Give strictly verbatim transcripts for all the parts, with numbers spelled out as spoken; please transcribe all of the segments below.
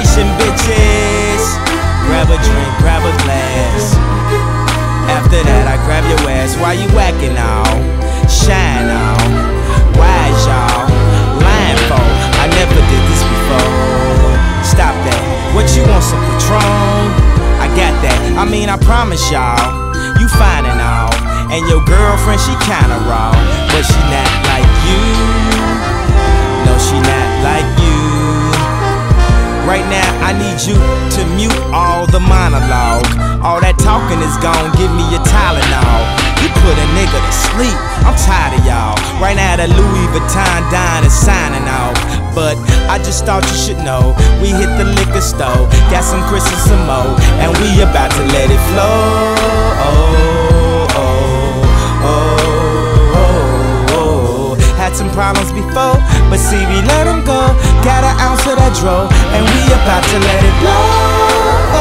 celebration, bitches. Grab a drink, grab a glass. After that, I grab your ass. Why you whacking all? Shine all. Wise y'all. Lying for? I never did this before. Stop that. What you want, some Patron? I got that. I mean, I promise y'all, you fine and all. And your girlfriend, she kinda raw, but she not like you. No, she not like you. Right now, I need you to mute all the monologue. All that talking is gone, give me your Tylenol. You put a nigga to sleep, I'm tired of y'all. Right now, the Louis Vuitton dine is signing off. But I just thought you should know, we hit the liquor store, got some Chris and some more, and we about to let it flow. Oh, oh, oh, oh, oh. Had some problems before, but see we let them go. Got an ounce of that dro, and we about to let it blow. Oh,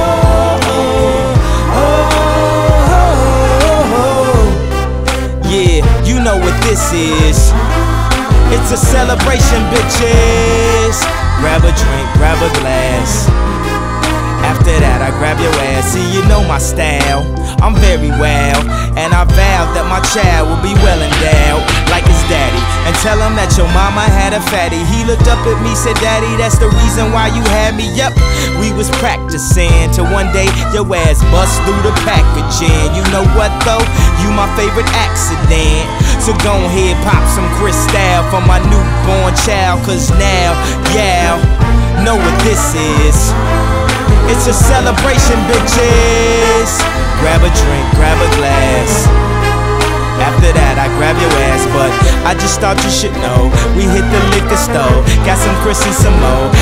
oh, oh, oh. Yeah, you know what this is. It's a celebration, bitches. Grab a drink, grab a glass. After that, I grab your ass. See, you know my style, I'm very well. And I vowed that my child will be well endowed, like his daddy. And tell him that your mama had a fatty. He looked up at me, said, Daddy, that's the reason why you had me. Yep, we was practicing till one day your ass bust through the packaging. You know what though? You my favorite accident. So go ahead, pop some Cristal for my newborn child. Cause now, yeah, know what this is. It's a celebration, bitches. Grab a drink, grab a glass. After that, I grab your ass, but I just thought you should know, we hit the liquor store, got some Chris and some more,